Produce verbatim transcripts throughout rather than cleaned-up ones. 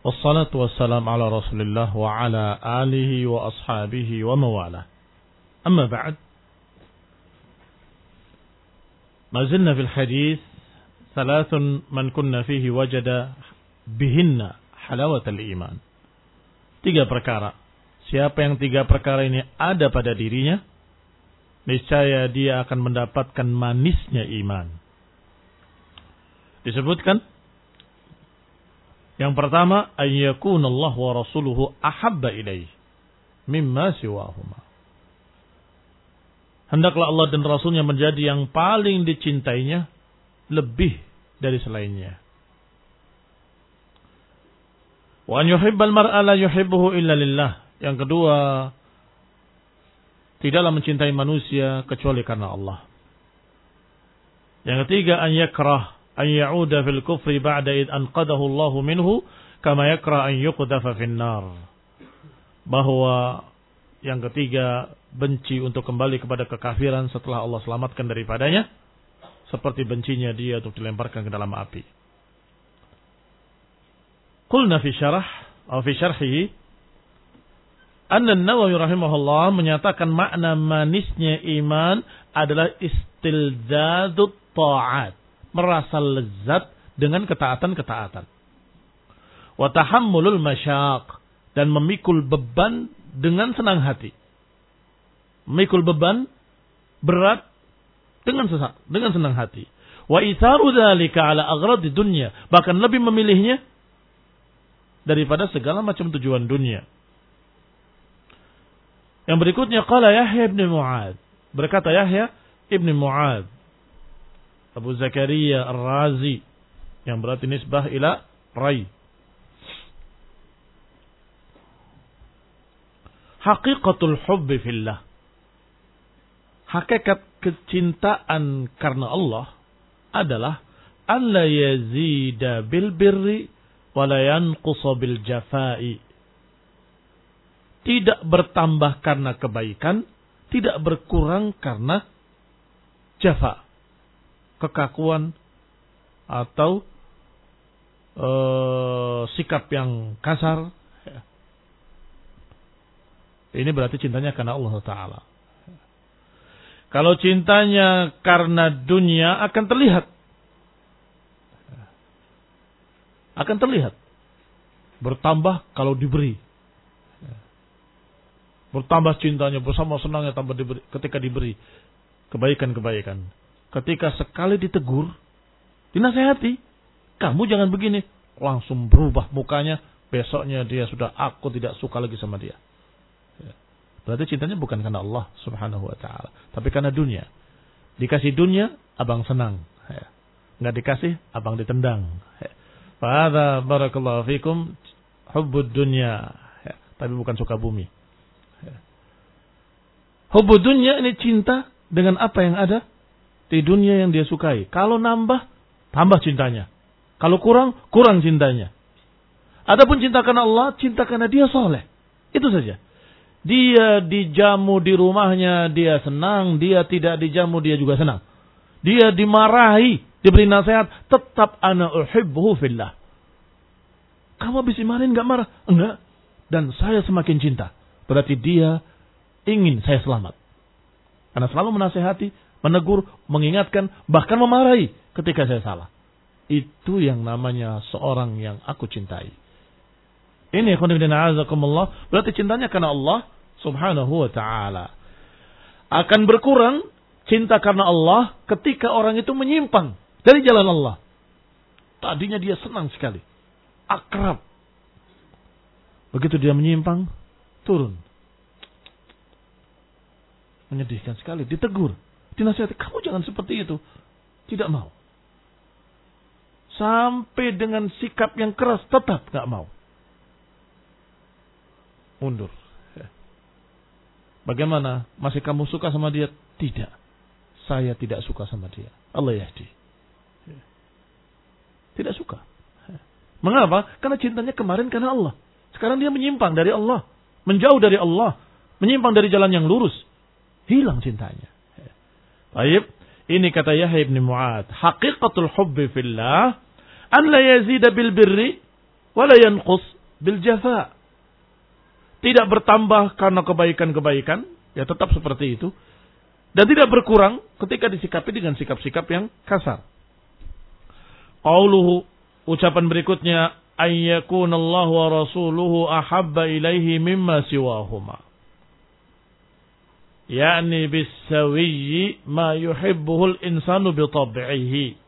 Wassalatu wassalamu ala Rasulillah wa ala alihi wa ashabihi wa mawalah. Amma ba'd. Ma zilna fil hadis thalathun man kunna fihi wajada bihinna halawatal iman. Tiga perkara. Siapa yang tiga perkara ini ada pada dirinya, niscaya dia akan mendapatkan manisnya iman. Disebutkan yang pertama, ayyakunallah wa rasuluhu ahabba ilaih mimma siwahuma. Hendaklah Allah dan Rasulnya menjadi yang paling dicintainya lebih dari selainnya. Wa an yuhibbal mar'a la yuhibbuhu illa lillah. Yang kedua, tidaklah mencintai manusia kecuali karena Allah. Yang ketiga, an yakrah an ya'uda fil kufri ba'da id anqadahu Allahu minhu kama yakra an yuqdafa fin nar. Bahwa yang ketiga, benci untuk kembali kepada kekafiran setelah Allah selamatkan daripadanya, seperti bencinya dia untuk dilemparkan ke dalam api. Qulna fi syarah atau fi syarhihi anna an-Nawawi rahimahullah menyatakan makna manisnya iman adalah istilzadut ta'at, merasa lezat dengan ketaatan-ketaatan. Wa tahammulul masyaq, dan memikul beban dengan senang hati. Memikul beban berat dengan sesak, dengan senang hati. Wa itharu dzalika ala aghradi dunya, bahkan lebih memilihnya daripada segala macam tujuan dunia. Yang berikutnya qala Yahya ibn Mu'adz, berkata Yahya ibn Mu'adz Abu Zakaria Ar-Razi, yang berarti nisbah ila Rai. Haqiqatul hubbi fillah, hakikat kecintaan karena Allah adalah an la yazida bil birri wa la yanqusa bil jafai. Tidak bertambah karena kebaikan, tidak berkurang karena jafa, kekakuan atau e, sikap yang kasar. Ini berarti cintanya karena Allah Ta'ala. Kalau cintanya karena dunia akan terlihat. Akan terlihat. Bertambah kalau diberi. Bertambah cintanya, bersama senangnya tambah diberi, ketika diberi kebaikan-kebaikan. Ketika sekali ditegur, dinasehati, kamu jangan begini, langsung berubah mukanya. Besoknya dia sudah, aku tidak suka lagi sama dia. Berarti cintanya bukan karena Allah Subhanahu wa ta'ala, tapi karena dunia. Dikasih dunia, abang senang. Nggak dikasih, abang ditendang. Fahadha barakallahu fikum hubbud dunya, tapi bukan suka bumi. Hubbud dunya ini cinta dengan apa yang ada di dunia yang dia sukai. Kalau nambah, tambah cintanya. Kalau kurang, kurang cintanya. Adapun cinta karena Allah, cinta karena dia soleh. Itu saja. Dia dijamu di rumahnya, dia senang. Dia tidak dijamu, dia juga senang. Dia dimarahi, diberi nasihat, tetap ana uhibbuhu fillah. Kamu habis dimarahin gak marah? Enggak. Dan saya semakin cinta. Berarti dia ingin saya selamat. Karena selalu menasihati, menegur, mengingatkan, bahkan memarahi ketika saya salah. Itu yang namanya seorang yang aku cintai. Ini khonibdina azakumullah, berarti cintanya karena Allah Subhanahu wa ta'ala. Akan berkurang cinta karena Allah ketika orang itu menyimpang dari jalan Allah. Tadinya dia senang sekali, akrab. Begitu dia menyimpang, turun. Menyedihkan sekali, ditegur, dinasihati, kamu jangan seperti itu. Tidak mau. Sampai dengan sikap yang keras, tetap gak mau. Mundur. Bagaimana? Masih kamu suka sama dia? Tidak. Saya tidak suka sama dia. Allah yahdi. Tidak suka. Mengapa? Karena cintanya kemarin karena Allah. Sekarang dia menyimpang dari Allah. Menjauh dari Allah. Menyimpang dari jalan yang lurus. Hilang cintanya. Baik. Ini kata Yahya ibn Mu'adz. Haqiqatul hubbi fillah an la yazida bil birri wa la yanqus bil jafa. Tidak bertambah karena kebaikan-kebaikan, ya tetap seperti itu. Dan tidak berkurang ketika disikapi dengan sikap-sikap yang kasar. Qauluhu, ucapan berikutnya, ayyakunallahu wa rasuluhu ahabba ilaihi mimma siwahuma. Yani bisawiyyi ma yuhibbuhul insanu bitab'ihi.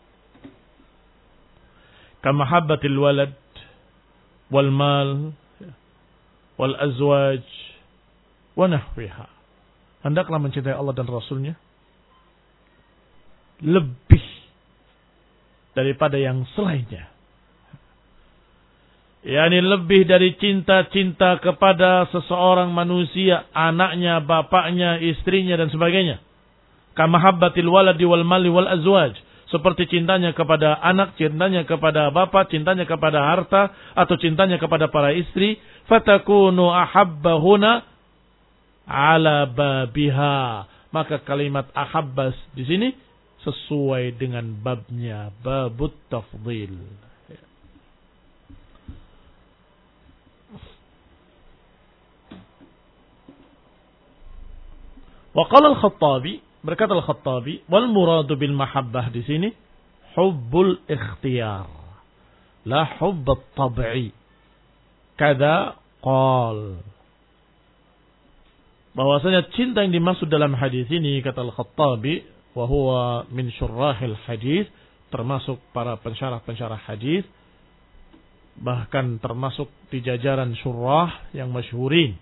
Kamahabbatil walad wal mal wal azwaj wa nahwiha. Hendaklah mencintai Allah dan Rasulnya lebih daripada yang selainnya. Yani lebih dari cinta-cinta kepada seseorang manusia, anaknya, bapaknya, istrinya dan sebagainya. Kamahabbatil waladi wal mali wal azwaj. Seperti cintanya kepada anak, cintanya kepada bapak, cintanya kepada harta, atau cintanya kepada para istri. Fatakunu ahabbahuna ala babiha. Maka kalimat ahabbas di sini sesuai dengan babnya, babut tafdhil. Wa qala al-Khattabi, berkata al-Khattabi, wal muradu bil mahabbah di sini hubbul ikhtiyar, la hubbut tab'i. Kada qal, bahwasanya cinta yang dimaksud dalam hadis ini, kata Al-Khattabi, wa huwa min syurrahil hadis, termasuk para pensyarah-pensyarah hadis, bahkan termasuk di jajaran syurrah yang masyhurin.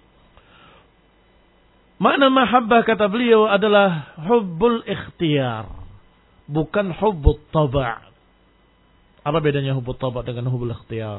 Makna mahabbah, kata beliau, adalah hubbul ikhtiyar, bukan hubbut taba'. Apa bedanya hubbut taba' dengan hubbul ikhtiyar?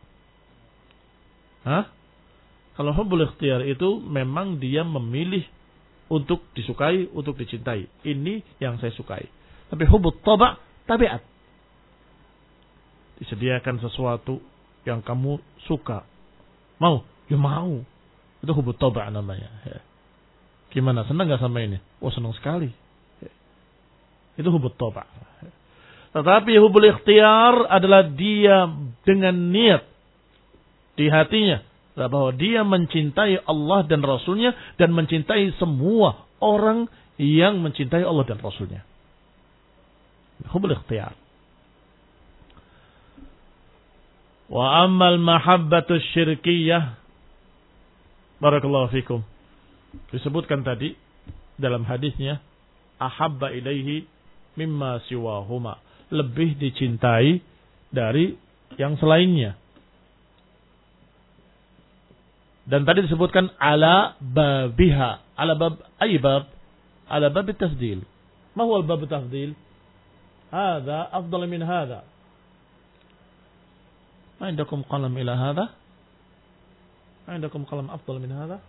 Hah? Kalau hubbul ikhtiyar itu memang dia memilih untuk disukai, untuk dicintai. Ini yang saya sukai. Tapi hubbut taba' tabiat. Disediakan sesuatu yang kamu suka. Mau? Ya mau. Itu hubbut taba' namanya. Ya. Gimana? Senang gak sama ini? Oh, senang sekali. Ya. Itu hubbut taba'. Ya. Tetapi hubbul ikhtiyar adalah dia dengan niat di hatinya bahwa dia mencintai Allah dan Rasulnya dan mencintai semua orang yang mencintai Allah dan Rasulnya. Hubbul ikhtiyar. Wa ammal mahabbatu syirkiyah, barakallahu fikum, disebutkan tadi dalam hadisnya, ahabba ilaihi mimma siwahuma, lebih dicintai dari yang selainnya. Dan tadi disebutkan ala babiha. Ala bab, ay bab? Ala bab tafdil. Ma huwa al-bab tafdil? Hada afdal min hada. Ma indakum qalam ila hada? Ma indakum qalam afdal min hada?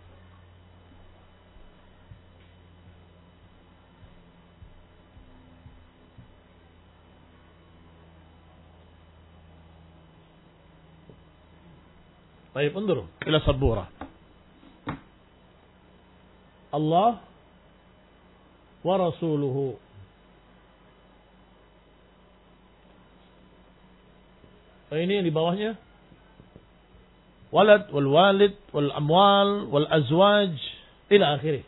طيب انظروا إلى سبورة. الله ورسوله. Ini yang di bawahnya walad wal walid wal amwal wal azwaj ila akhirih.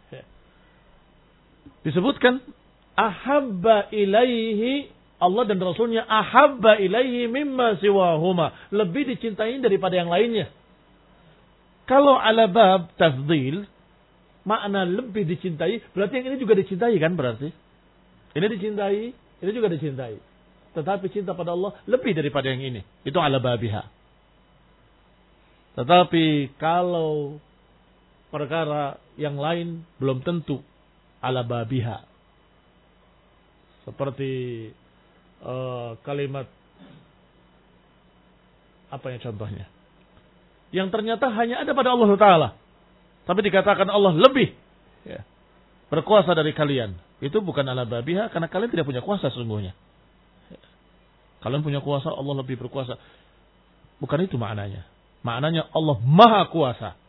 Disebutkan ahabba ilaihi, Allah dan Rasulnya ahabba ilaihi mimma siwahuma, lebih dicintai daripada yang lainnya. Kalau ala bab tafdil, makna lebih dicintai, berarti yang ini juga dicintai kan berarti. Ini dicintai, ini juga dicintai. Tetapi cinta pada Allah lebih daripada yang ini. Itu ala babiha. Tetapi kalau perkara yang lain belum tentu ala babiha. Seperti Uh, kalimat apa yang contohnya yang ternyata hanya ada pada Allah Ta'ala, tapi dikatakan Allah lebih ya, berkuasa dari kalian, itu bukan ala babiha, karena kalian tidak punya kuasa sesungguhnya. Ya. Kalian punya kuasa, Allah lebih berkuasa, bukan itu maknanya. Maknanya Allah maha kuasa.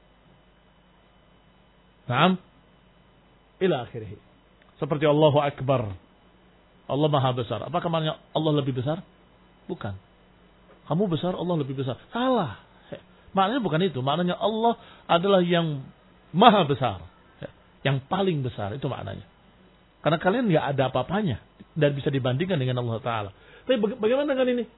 Naam ila akhirih. Seperti Allahu Akbar, Allah maha besar. Apakah maknanya Allah lebih besar? Bukan. Kamu besar, Allah lebih besar. Salah. Maknanya bukan itu. Maknanya Allah adalah yang maha besar. Yang paling besar. Itu maknanya. Karena kalian nggak ada apa-apanya. Dan bisa dibandingkan dengan Allah Ta'ala. Tapi bagaimana dengan ini?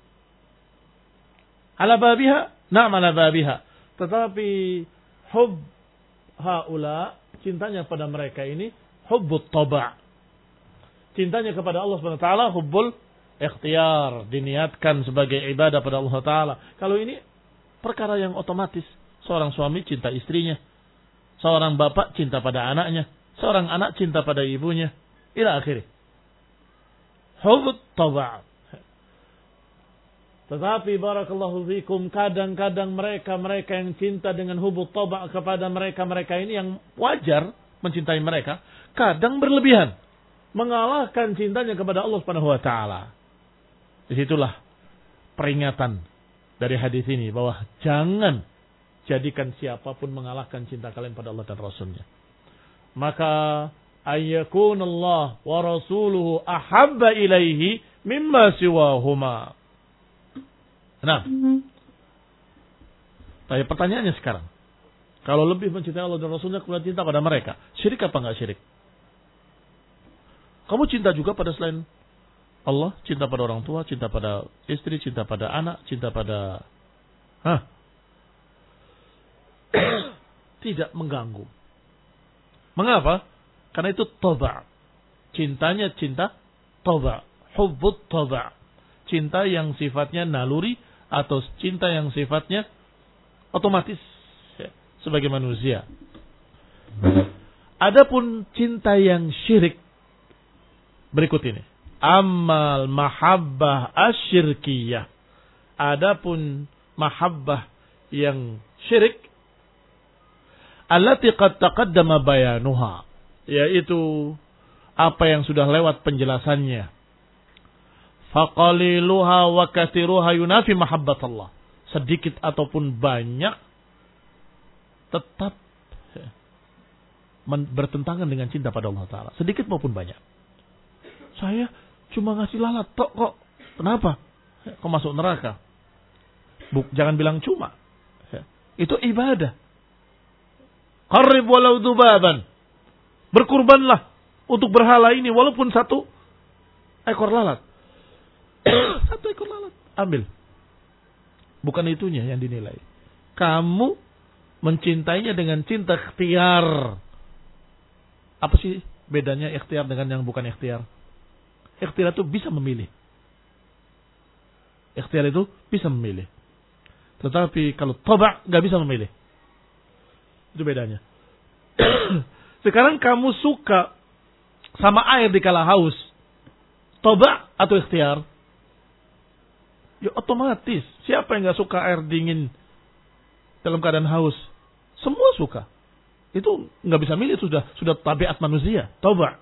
Ala babiha? Na'am ala babiha. Tetapi hub haula, cintanya pada mereka ini, hubbut taba'. Cintanya kepada Allah subhanahu wa taala hubbul ikhtiar. Diniatkan sebagai ibadah pada Allah Ta'ala. Kalau ini perkara yang otomatis. Seorang suami cinta istrinya. Seorang bapak cinta pada anaknya. Seorang anak cinta pada ibunya. Ila akhirnya. Hubbut taba'. Tetapi barakallahu fikum, kadang-kadang mereka-mereka yang cinta dengan hubut taba' kepada mereka-mereka ini yang wajar mencintai mereka, kadang berlebihan. Mengalahkan cintanya kepada Allah Subhanahu wa taala. Disitulah peringatan dari hadis ini bahwa jangan jadikan siapapun mengalahkan cinta kalian pada Allah dan Rasulnya. Maka ayyakunallah wa rasuluhu ahabba ilaihi mimma siwahuma. Nah, tapi pertanyaannya sekarang, kalau lebih mencintai Allah dan Rasulnya kemudian cinta pada mereka, syirik apa enggak syirik? Kamu cinta juga pada selain Allah, cinta pada orang tua, cinta pada istri, cinta pada anak, cinta pada, hah? Tidak mengganggu. Mengapa? Karena itu taba'. Cintanya cinta taba', hubbut taba'. Cinta yang sifatnya naluri atau cinta yang sifatnya otomatis ya, sebagai manusia. Adapun cinta yang syirik berikut ini. Amal mahabbah asyirkiyah. Adapun mahabbah yang syirik, allati qad taqaddama bayanuha, yaitu apa yang sudah lewat penjelasannya. Faqaliluha wa katsiruha yunafi mahabbatallah. Sedikit ataupun banyak tetap bertentangan dengan cinta pada Allah Ta'ala. Sedikit maupun banyak. Saya cuma ngasih lalat tok kok. Kenapa? Kok masuk neraka? Buk, jangan bilang cuma. Itu ibadah. Qarrib walau dubaban. Berkurbanlah untuk berhala ini walaupun satu ekor lalat. Satu ekor lalat. Ambil. Bukan itunya yang dinilai. Kamu mencintainya dengan cinta ikhtiar. Apa sih bedanya ikhtiar dengan yang bukan ikhtiar? Ikhtiar itu bisa memilih. Ikhtiar itu bisa memilih. Tetapi kalau taba' gak bisa memilih. Itu bedanya. Sekarang kamu suka sama air di kala haus. Taba' atau ikhtiar? Ya otomatis. Siapa yang gak suka air dingin dalam keadaan haus? Semua suka. Itu gak bisa milih, sudah sudah tabiat manusia. Taba'.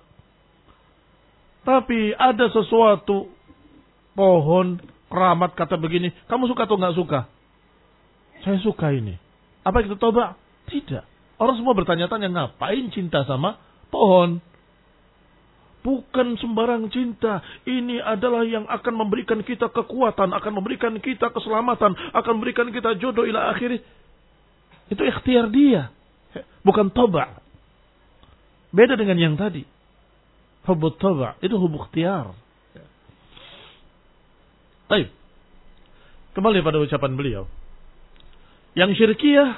Tapi ada sesuatu pohon, keramat kata begini, kamu suka atau gak suka? Saya suka ini. Apa itu taba'? Tidak. Orang semua bertanya-tanya, ngapain cinta sama pohon? Bukan sembarang cinta. Ini adalah yang akan memberikan kita kekuatan, akan memberikan kita keselamatan, akan memberikan kita jodoh ila akhirih. Itu ikhtiar dia. Bukan taba'. Beda dengan yang tadi. Hubbut taba'. Itu hubbut ikhtiar. Baik. Kembali pada ucapan beliau. Yang syirkiyah,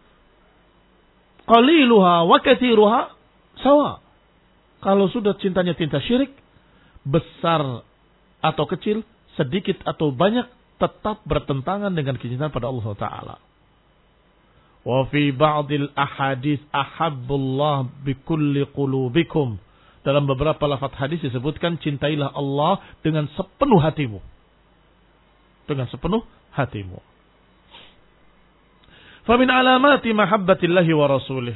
qaliluha wa katsiruha sawa. Kalau sudah cintanya cinta syirik, besar atau kecil, sedikit atau banyak, tetap bertentangan dengan kecintaan pada Allah Ta'ala. Wa fi ba'dil ahadits ahabbullah bikulli qulubikum. Dalam beberapa lafaz hadis disebutkan, cintailah Allah dengan sepenuh hatimu. Dengan sepenuh hatimu. Fa min alamati mahabbatillahi wa rasulih.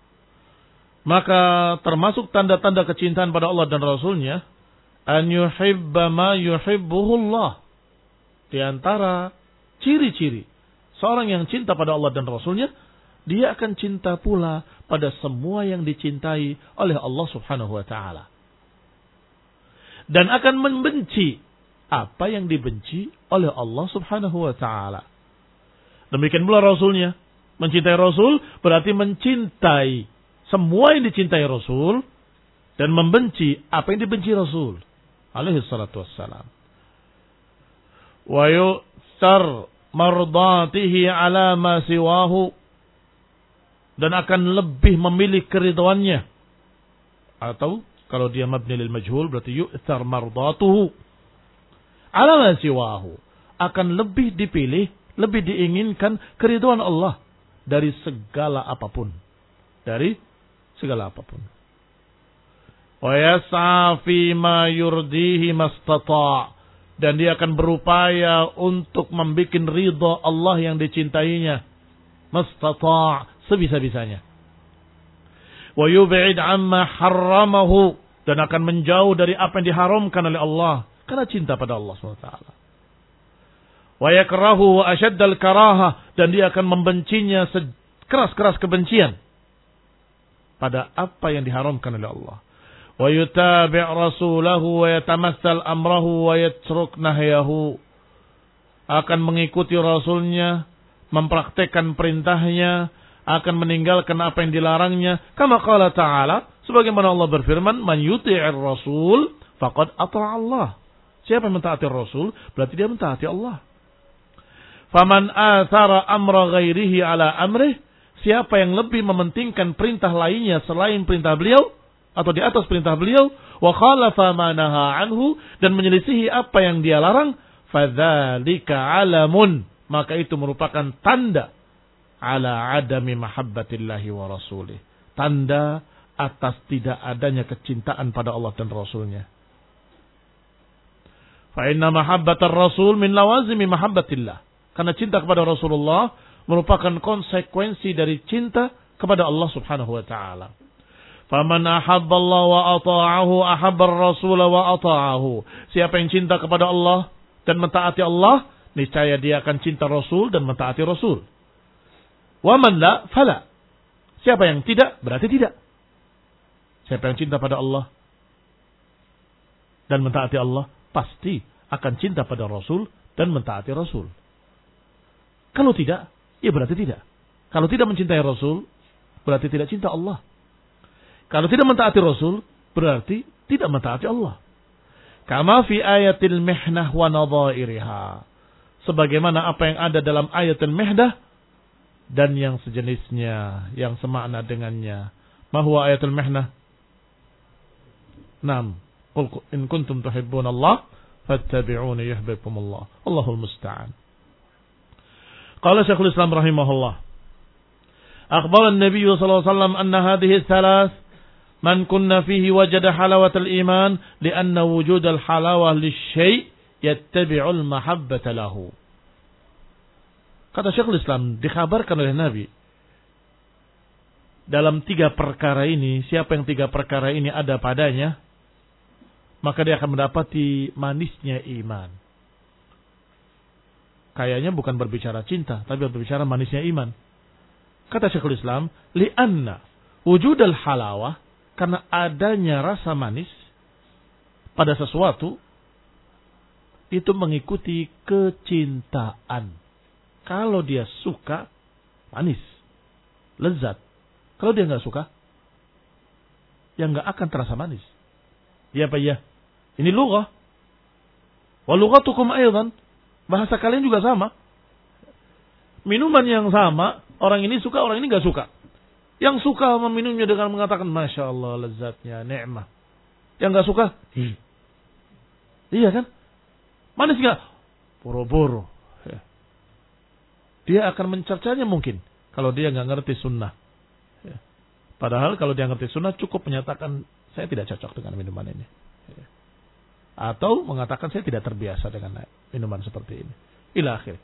Maka termasuk tanda-tanda kecintaan pada Allah dan Rasulnya, an yuhibba ma yuhibbuhullah. Di antara ciri-ciri seorang yang cinta pada Allah dan Rasulnya, dia akan cinta pula pada semua yang dicintai oleh Allah Subhanahu wa taala. Dan akan membenci apa yang dibenci oleh Allah Subhanahu wa taala. Demikian pula Rasulnya. Mencintai Rasul berarti mencintai semua yang dicintai Rasul dan membenci apa yang dibenci Rasul alaihi salatu wassalam. Wa yu'thar mardatihi ala ma siwahu, dan akan lebih memilih keridhaannya. Atau kalau dia mabni lil majhul berarti yu'thar mardatuhu ala ma siwahu, akan lebih dipilih, lebih diinginkan keridhaan Allah dari segala apapun. Dari segala apapun. Wa yas'a fi ma yurdihi mastata', dan dia akan berupaya untuk membuat ridha Allah yang dicintainya. Mastata', sebisa-bisanya. Wa yub'id amma harramahu, dan akan menjauh dari apa yang diharamkan oleh Allah karena cinta pada Allah subhanahu wa taala. Wa yakrahu asyaddal karaha, dan dia akan membencinya sekeras-keras kebencian pada apa yang diharamkan oleh Allah. Wa yutabi' rasulahu wa yatamassal amrahu wa yatruk nahyahu, akan mengikuti rasulnya, mempraktekkan perintahnya, akan meninggalkan apa yang dilarangnya. Kama qala ta'ala, sebagaimana Allah berfirman, man yuti'ir rasul faqad ata'a Allah. Siapa yang mentaati Rasul berarti dia mentaati Allah. Faman athara amra ghairihi ala amrih, siapa yang lebih mementingkan perintah lainnya selain perintah beliau atau di atas perintah beliau, wa khalafa ma naha anhu, dan menyelisihi apa yang dia larang, fadzalika alamun, maka itu merupakan tanda ala adami mahabbatillahi wa rasulih, tanda atas tidak adanya kecintaan pada Allah dan Rasulnya. Fa inna mahabbatar rasul min lawazimi mahabbatillah, karena cinta kepada Rasulullah merupakan konsekuensi dari cinta kepada Allah subhanahu wa ta'ala. Faman ahabba Allah wa ata'ahu ahabba ar-rasul wa ata'ahu. Siapa yang cinta kepada Allah dan mentaati Allah, niscaya dia akan cinta Rasul dan mentaati Rasul. Wa man la fala. Siapa yang tidak, berarti tidak. Siapa yang cinta pada Allah dan mentaati Allah, pasti akan cinta pada Rasul dan mentaati Rasul. Kalau tidak, ya berarti tidak. Kalau tidak mencintai Rasul, berarti tidak cinta Allah. Kalau tidak mentaati Rasul, berarti tidak mentaati Allah. Kama fi ayatil mihnah wa nadhairiha. Sebagaimana apa yang ada dalam ayatul mihnah dan yang sejenisnya, yang semakna dengannya. Ma huwa ayatul mihnah? Naam. Qul in kuntum tuhibbunallah fattabi'uni yuhibbukumullah. Allahul musta'an. Qala Syekhul Islam rahimahullah. Akhbar an-nabiy sallallahu alaihi wasallam anna hadhihi thalath man kunna fihi wajada halawatal iman li'anna wujudal halawah lisyai' yattabi'ul mahabbata lahu. Kata Syekhul Islam, dikhabarkan oleh Nabi, dalam tiga perkara ini, siapa yang tiga perkara ini ada padanya, maka dia akan mendapati manisnya iman. Kayaknya bukan berbicara cinta, tapi berbicara manisnya iman. Kata Syekhul Islam, li'anna wujudal halawah, karena adanya rasa manis pada sesuatu, itu mengikuti kecintaan. Kalau dia suka, manis, lezat. Kalau dia nggak suka, ya nggak akan terasa manis. Ya apa ya? Ini lughah. Wa lughatukum aidan. Bahasa kalian juga sama. Minuman yang sama, orang ini suka, orang ini nggak suka. Yang suka meminumnya dengan mengatakan, Masya Allah, lezatnya, ni'mah. Yang nggak suka, hmm. Iya kan? Manis nggak? Boro-boro. Ya. Dia akan mencercanya mungkin, kalau dia nggak ngerti sunnah. Ya. Padahal kalau dia ngerti sunnah, cukup menyatakan, saya tidak cocok dengan minuman ini. Ya. Atau mengatakan saya tidak terbiasa dengan minuman seperti ini. Ila akhir.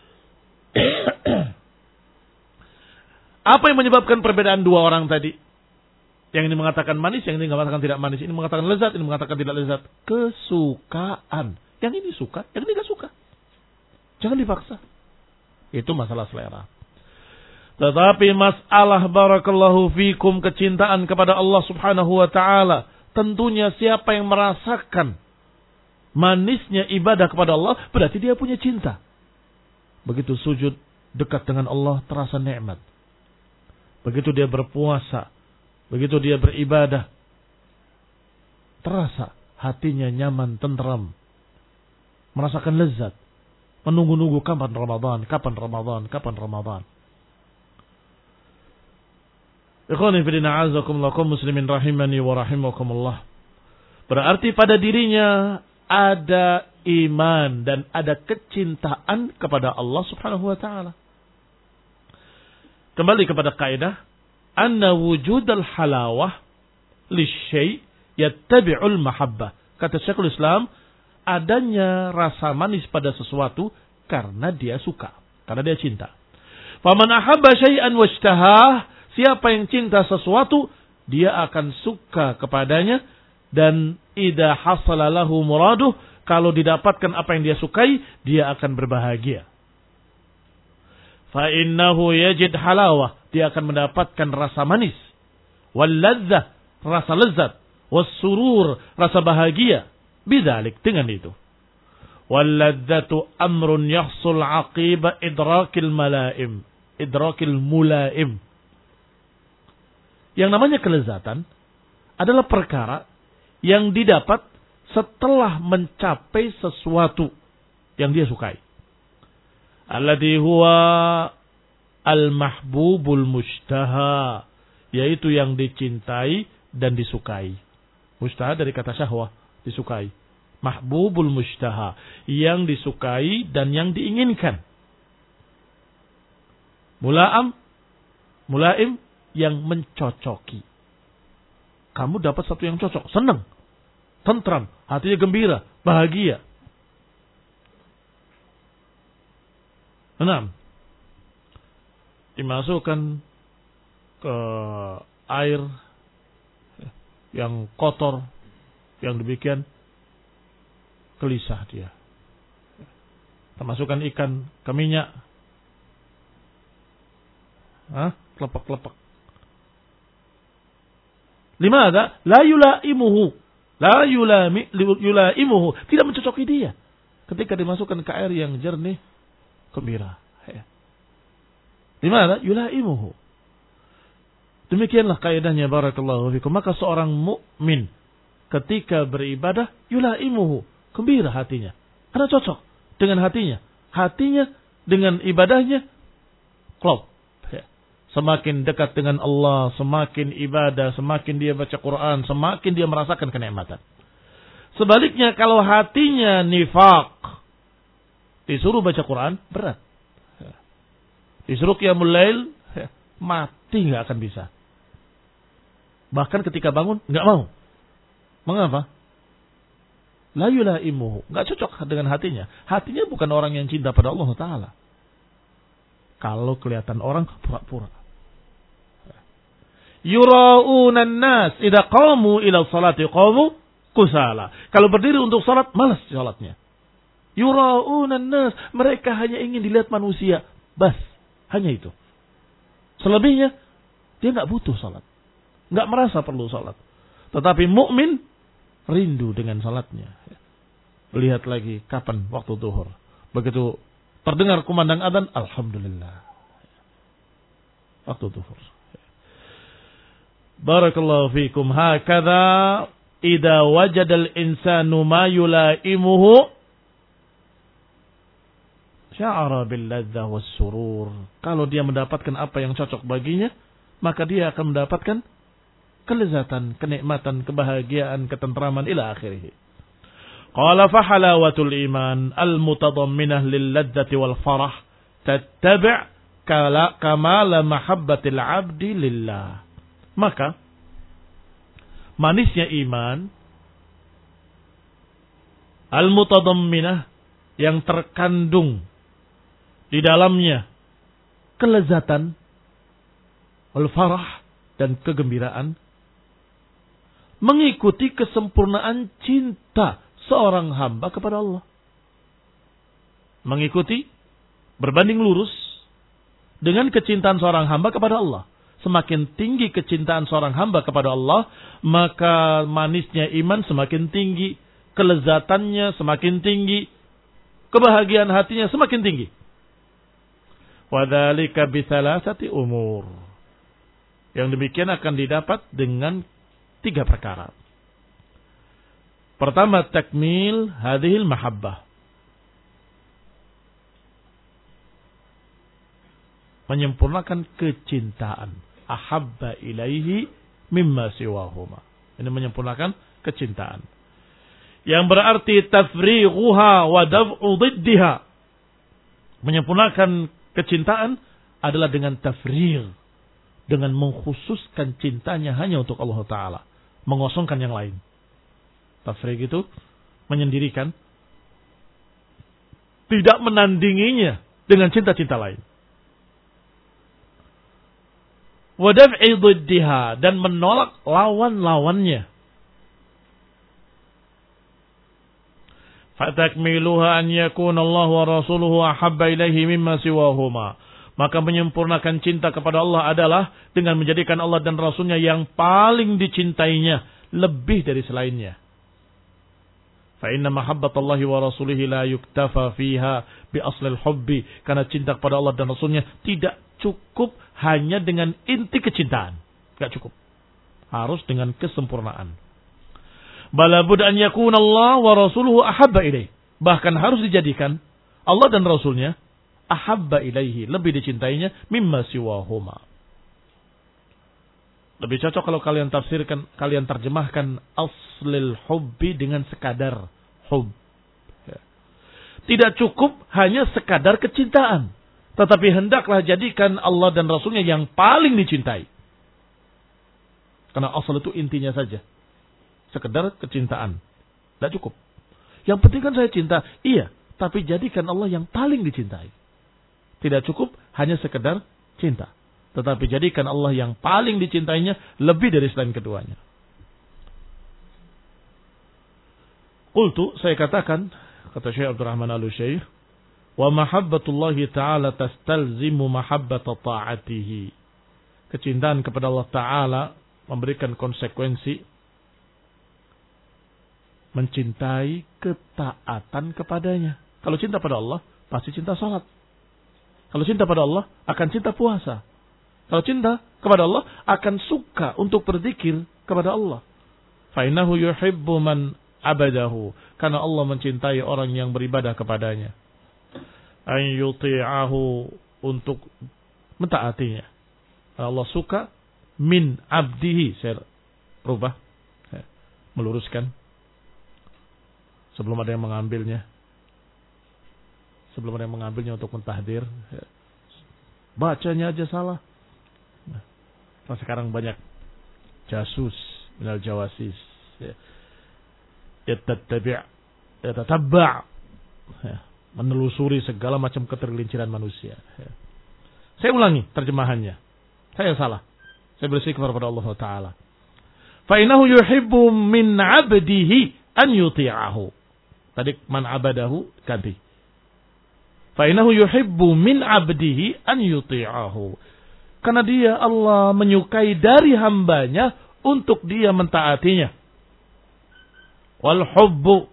Apa yang menyebabkan perbedaan dua orang tadi? Yang ini mengatakan manis, yang ini mengatakan tidak manis. Ini mengatakan lezat, ini mengatakan tidak lezat. Kesukaan. Yang ini suka, yang ini tidak suka. Jangan dipaksa. Itu masalah selera. Tetapi masalah barakallahu fikum, kecintaan kepada Allah subhanahu wa ta'ala. Tentunya siapa yang merasakan manisnya ibadah kepada Allah, berarti dia punya cinta. Begitu sujud dekat dengan Allah, terasa nikmat. Begitu dia berpuasa, begitu dia beribadah, terasa hatinya nyaman, tenteram, merasakan lezat, menunggu-nunggu kapan Ramadan, kapan Ramadan, kapan Ramadan. Ikhwani fillah, a'azakumullah, kaum muslimin rahimani wa rahimakumullah. Berarti pada dirinya ada iman dan ada kecintaan kepada Allah Subhanahu wa taala. Kembali kepada kaidah anna wujudal halawah lisyai' yattabi'ul mahabbah. Kata Syekhul Islam, adanya rasa manis pada sesuatu karena dia suka, karena dia cinta. Faman ahabba syai'an washtahah, siapa yang cinta sesuatu, dia akan suka kepadanya, dan idza hasala lahu muraduh, kalau didapatkan apa yang dia sukai, dia akan berbahagia. Fa innahu yajid halawah, dia akan mendapatkan rasa manis, wal ladzah, rasa lezat, was surur, rasa bahagia, bidzalik, dengan itu. Wal ladzatu amrun yahsul aqiba idrakil malaim, idrakil mulaim. Yang namanya kelezatan adalah perkara yang didapat setelah mencapai sesuatu yang dia sukai. Alladhi huwa al-mahbubul mushtaha, yaitu yang dicintai dan disukai. Mushtaha dari kata syahwah, disukai. Mahbubul mushtaha, yang disukai dan yang diinginkan. Mulaam, mulaim, yang mencocoki. Kamu dapat satu yang cocok, senang, tentram, hatinya gembira, bahagia. Enam, dimasukkan ke air yang kotor, yang demikian gelisah dia. Termasukkan ikan ke minyak, Hah? Kelepek-kelepek. Lima ada, la yulaimuhu, la yulami, yulaimuhu, tidak mencocoki dia. Ketika dimasukkan ke air yang jernih, gembira. Lima ada, yulaimuhu. Demikianlah kaidahnya, barakallahu fikum. Maka seorang mukmin ketika beribadah, yulaimuhu, gembira hatinya, karena cocok dengan hatinya. Hatinya dengan ibadahnya klop. Semakin dekat dengan Allah, semakin ibadah, semakin dia baca Quran, semakin dia merasakan kenikmatan. Sebaliknya kalau hatinya nifaq, disuruh baca Quran, berat. Disuruh qiyamul lail, mati nggak akan bisa. Bahkan ketika bangun, nggak mau. Mengapa? La yulaimuhu, nggak cocok dengan hatinya. Hatinya bukan orang yang cinta pada Allah Ta'ala. Kalau kelihatan orang, pura-pura. Yura'unan nas idza qamu ila salati qamu kusala. Kalau berdiri untuk salat, malas salatnya. Yura'unan nas, mereka hanya ingin dilihat manusia, bas, hanya itu. Selebihnya dia enggak butuh salat, enggak merasa perlu salat. Tetapi mukmin rindu dengan salatnya. Lihat lagi kapan waktu zuhur. Begitu terdengar kumandang adzan, alhamdulillah, waktu zuhur. Barakallahu fikum. Hakadha idza wajada al-insanu ma yulaimuhu sya'ara bil ladzah was surur. Kalau dia mendapatkan apa yang cocok baginya, maka dia akan mendapatkan kelezatan, kenikmatan, kebahagiaan, ketentraman ila akhirih. Qala fa halawatul iman al-mutadamminah lil ladzati wal farah tattabi' kala kamala mahabbatil 'abdi lillah. Maka manisnya iman al-mutadamminah, yang terkandung di dalamnya kelezatan, wal farah, dan kegembiraan, mengikuti kesempurnaan cinta seorang hamba kepada Allah. Mengikuti, berbanding lurus dengan kecintaan seorang hamba kepada Allah. Semakin tinggi kecintaan seorang hamba kepada Allah, maka manisnya iman semakin tinggi. kelezatannya semakin tinggi, kebahagiaan hatinya semakin tinggi. Wadzalika bitsalasati umur. Yang demikian akan didapat dengan tiga perkara. Pertama, takmil hadhil mahabbah. Menyempurnakan kecintaan. Ahabba ilaihi mimma siwahuma. Ini menyempurnakan kecintaan. Yang berarti tafrighuha wa daf'u diddiha. Menyempurnakan kecintaan adalah dengan tafrigh. Dengan mengkhususkan cintanya hanya untuk Allah Ta'ala. Mengosongkan yang lain. Tafrigh itu menyendirikan. Tidak menandinginya dengan cinta-cinta lain. Wa daf'i diddiha. Dan menolak lawan-lawannya. Fatakmiluha an yakuna Allah wa rasuluhu ahabba ilaihi mimma siwahuma. Maka menyempurnakan cinta kepada Allah adalah dengan menjadikan Allah dan Rasulnya yang paling dicintainya lebih dari selainnya. Fa inna mahabbatallahi wa rasulihi la yuktafa fiha bi aslil hubbi. Karena cinta kepada Allah dan Rasulnya tidak cukup hanya dengan inti kecintaan. Tidak cukup. Harus dengan kesempurnaan. Bala bud an yakuna Allah wa rasuluhu ahabba ilaih. Bahkan harus dijadikan Allah dan Rasulnya ahabba ilaihi, lebih dicintainya mimma siwahuma. Lebih cocok kalau kalian tafsirkan, kalian terjemahkan aslil hubbi dengan sekadar hub. Tidak cukup hanya sekadar kecintaan, tetapi hendaklah jadikan Allah dan Rasulnya yang paling dicintai. Karena asal itu intinya saja. Sekedar kecintaan. Tidak cukup. Yang penting kan saya cinta. Iya. Tapi jadikan Allah yang paling dicintai. Tidak cukup hanya sekedar cinta. Tetapi jadikan Allah yang paling dicintainya lebih dari selain keduanya. Qultu, saya katakan, kata Syekh Abdurrahman Al-Utsyair, wa mahabbatullahi ta'ala tastalzimu mahabbata ta'atihi. Kecintaan kepada Allah Ta'ala memberikan konsekuensi mencintai ketaatan kepadanya. Kalau cinta pada Allah, pasti cinta salat. Kalau cinta pada Allah, akan cinta puasa. Kalau cinta kepada Allah, akan suka untuk berzikir kepada Allah. Fa'innahu yuhibbu man abadahu. Karena Allah mencintai orang yang beribadah kepadanya. An yuti'ahu, untuk mentaatinya. Allah suka min abdihi. Saya rubah, meluruskan. Sebelum ada yang mengambilnya. Sebelum ada yang mengambilnya untuk mentahdir. Bacanya aja salah. Nah, sekarang banyak jasus, minal jawasis. Yatattabi' yatatabba' menelusuri segala macam ketergelinciran manusia. Saya ulangi terjemahannya. Saya salah. Saya beristighfar kepada Allah Ta'ala. Fa innahu yuhibbu min 'abdihi an yuti'ahu. Tadi man abadahu ganti. Fa innahu yuhibbu min 'abdihi an yuti'ahu. Karena dia Allah menyukai dari hambanya untuk dia mentaatinya. Wal hubbu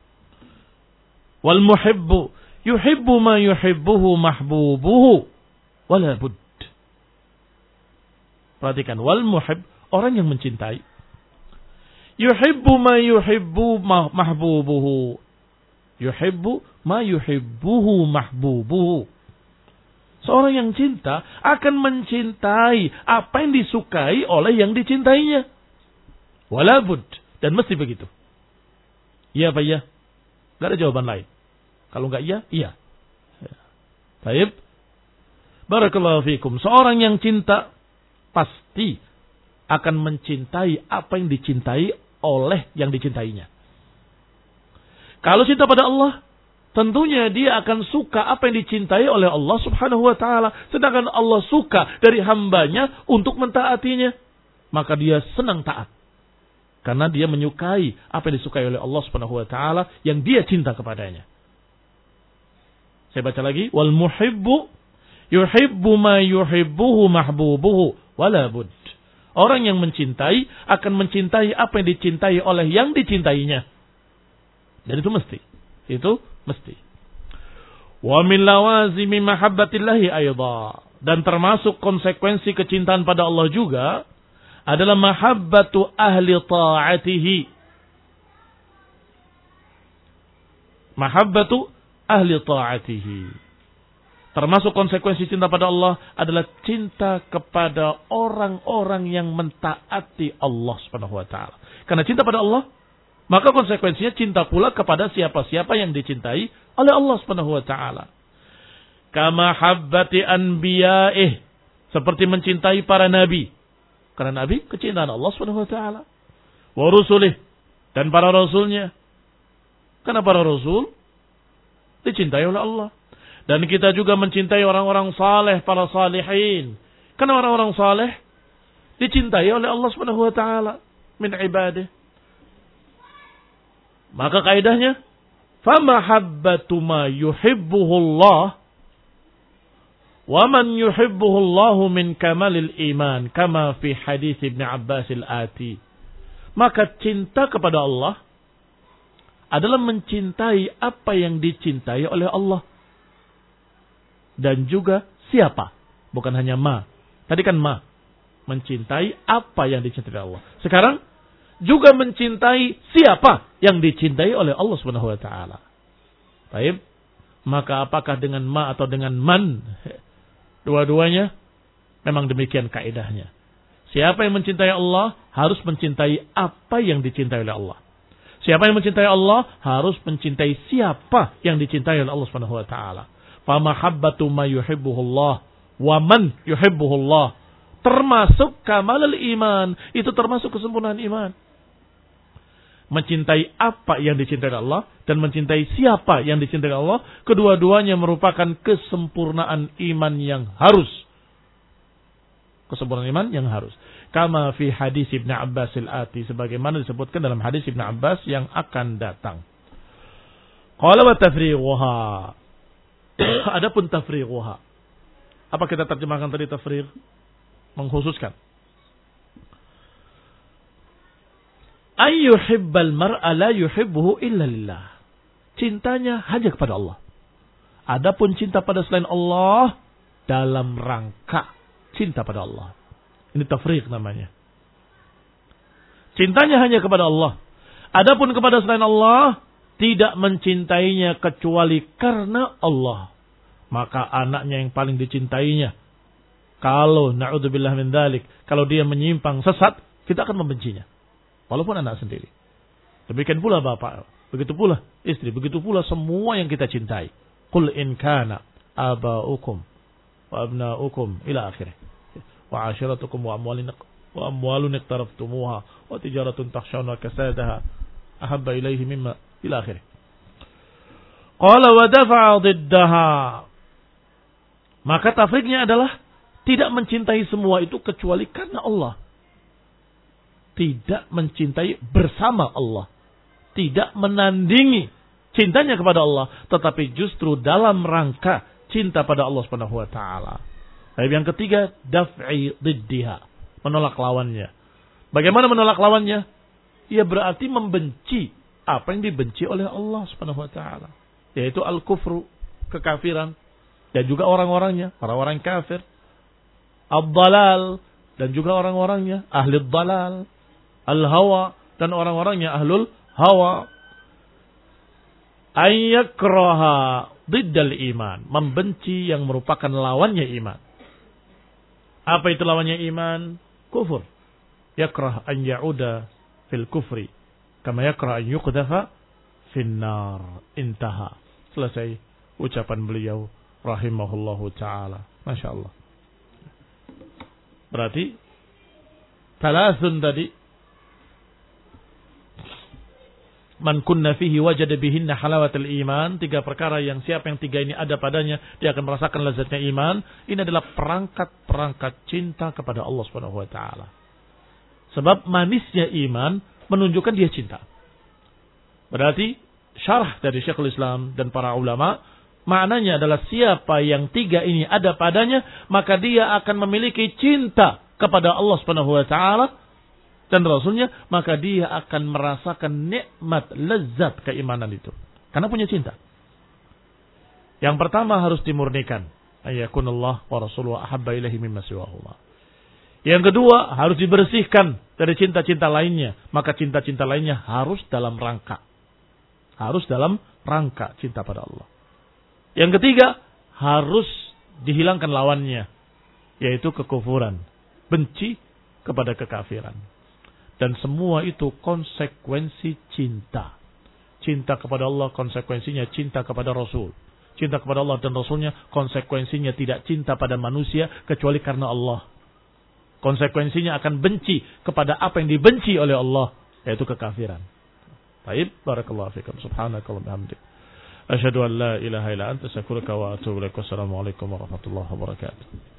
wal muhibbu yuhibbu ma yuhibbuhu mahbubuhu wala bud. Perhatikan, wal muhib, orang yang mencintai. Yuhibbu ma yuhibbu mahbubuhu. Yuhibbu ma yuhibbuhu mahbubuhu. Seorang yang cinta akan mencintai apa yang disukai oleh yang dicintainya. Wala bud. Dan mesti begitu. Iya apa iya? Gak ada jawaban lain. Kalau enggak iya, iya. Baik. Barakallahu fikum. Seorang yang cinta pasti akan mencintai apa yang dicintai oleh yang dicintainya. Kalau cinta pada Allah, tentunya dia akan suka apa yang dicintai oleh Allah Subhanahu wa Ta'ala. Sedangkan Allah suka dari hambanya untuk mentaatinya, maka dia senang taat. Karena dia menyukai apa yang disukai oleh Allah Subhanahu wa Ta'ala yang dia cinta kepadanya. Saya baca lagi, wal muhibbu yuhibbu ma yuhibbuhu mahbubuhu wala bud. Orang yang mencintai akan mencintai apa yang dicintai oleh yang dicintainya. Dan itu mesti. Itu mesti. Wa min lawazimi mahabbatillahi aidha. Dan termasuk konsekuensi kecintaan pada Allah juga adalah mahabbatu ahli ta'atihi. Mahabbatu ahli ta'atihi. Termasuk konsekuensi cinta pada Allah adalah cinta kepada orang-orang yang mentaati Allah Subhanahu wa taala. Karena cinta pada Allah, maka konsekuensinya cinta pula kepada siapa-siapa yang dicintai oleh Allah Subhanahu wa taala. Kama habbati anbiya'ih, seperti mencintai para nabi. Karena nabi kecintaan Allah Subhanahu wa taala. Wa rusulih, dan para rasulnya. Karena para rasul dicintai oleh Allah. Dan kita juga mencintai orang-orang saleh, para salihin. Karena orang-orang saleh dicintai oleh Allah Subhanahu wa taala min ibadah. Maka kaidahnya, famahabbatu ma yuhibbuhu Allah wa man yuhibbuhu Allah min kamalil iman kama fi hadis Ibn Abbas al-ati. Maka cinta kepada Allah adalah mencintai apa yang dicintai oleh Allah. Dan juga siapa. Bukan hanya ma. Tadi kan ma. Mencintai apa yang dicintai oleh Allah. Sekarang juga mencintai siapa yang dicintai oleh Allah Subhanahu wa taala. Baik. Maka apakah dengan ma atau dengan man? Dua-duanya memang demikian kaidahnya. Siapa yang mencintai Allah harus mencintai apa yang dicintai oleh Allah. Siapa yang mencintai Allah harus mencintai siapa yang dicintai oleh Allah Subhanahu wa taala. Fa mahabbatu ma yuhibbuhu Allah wa man yuhibbuhu Allah. Termasuk kamalul iman, itu termasuk kesempurnaan iman. Mencintai apa yang dicintai Allah dan mencintai siapa yang dicintai Allah, kedua-duanya merupakan kesempurnaan iman yang harus. Kesempurnaan iman yang harus. Kama fi hadis Ibn Abbas al-ati, sebagaimana disebutkan dalam hadis Ibn Abbas yang akan datang. Qala wa tafrighuha. Adapun tafrighuha. Apa kita terjemahkan tadi tafrigh? Mengkhususkan. Ayyuhibbal mar'a la yuhibbuhu illa lillah. Cintanya hanya kepada Allah. Adapun cinta pada selain Allah dalam rangka cinta pada Allah. Ini tafriq namanya. Cintanya hanya kepada Allah. Adapun kepada selain Allah tidak mencintainya kecuali karena Allah. Maka anaknya yang paling dicintainya, kalau na'udzubillah min dzalik, kalau dia menyimpang sesat, kita akan membencinya. Walaupun anak sendiri. Demikian pula bapak, begitu pula istri, begitu pula semua yang kita cintai. Qul in kana aba'ukum wa abna'ukum ila akhirih. Wa 'ashiratukum wa amwalun wa amwalun iqtaraftumuha wa tijaratun takhshawna kasadaha ahabba ilaihi mimma ila akhirih. Qala wa dafa'a diddaha. Maka tafriknya adalah tidak mencintai semua itu kecuali karena Allah. Tidak mencintai bersama Allah. Tidak menandingi cintanya kepada Allah. Tetapi justru dalam rangka cinta pada Allah subhanahu wa taala. Baik, yang ketiga, daf'i diddiha. Menolak lawannya. Bagaimana menolak lawannya? Ia berarti membenci apa yang dibenci oleh Allah subhanahu wa taala. Yaitu al-kufru, kekafiran. Dan juga orang-orangnya, orang-orang kafir. Ad-dalal, dan juga orang-orangnya, ahli dalal. Al-hawa, dan orang-orangnya ahlul hawa. Ayyakraha diddal iman. Membenci yang merupakan lawannya iman. Apa itu lawannya iman? Kufur. Yakrah an ya'uda fil kufri. Kama yakrah an yuqdafa fin nar. Intaha. Selesai ucapan beliau. Rahimahullahu ta'ala. Masya Allah. Berarti thalathun tadi, man kunna fihi wajada bihinna halawatul iman. Tiga perkara yang siapa yang tiga ini ada padanya, dia akan merasakan lezatnya iman. Ini adalah perangkat-perangkat cinta kepada Allah subhanahu wa ta'ala. Sebab manisnya iman menunjukkan dia cinta. Berarti syarah dari Syekhul Islam dan para ulama, maknanya adalah siapa yang tiga ini ada padanya, maka dia akan memiliki cinta kepada Allah subhanahu wa ta'ala. dan Rasulnya, maka dia akan merasakan nikmat, lezat keimanan itu. Karena punya cinta. Yang pertama harus dimurnikan. Ayakunallah wa rasuluhu ahabba ilaihi mimma siwahullah. Yang kedua harus dibersihkan dari cinta-cinta lainnya. Maka cinta-cinta lainnya harus dalam rangka. Harus dalam rangka cinta pada Allah. Yang ketiga harus dihilangkan lawannya. Yaitu kekufuran. Benci kepada kekafiran. Dan semua itu konsekuensi cinta. Cinta kepada Allah konsekuensinya cinta kepada Rasul. Cinta kepada Allah dan Rasulnya konsekuensinya tidak cinta pada manusia kecuali karena Allah. Konsekuensinya akan benci kepada apa yang dibenci oleh Allah, yaitu kekafiran. Baik, barakallahu fikum. Subhanakallah bihamdik. Asyhadu an la ilaha illa anta astaghfiruka wa atubu ilaik. Wassalamualaikum warahmatullahi wabarakatuh.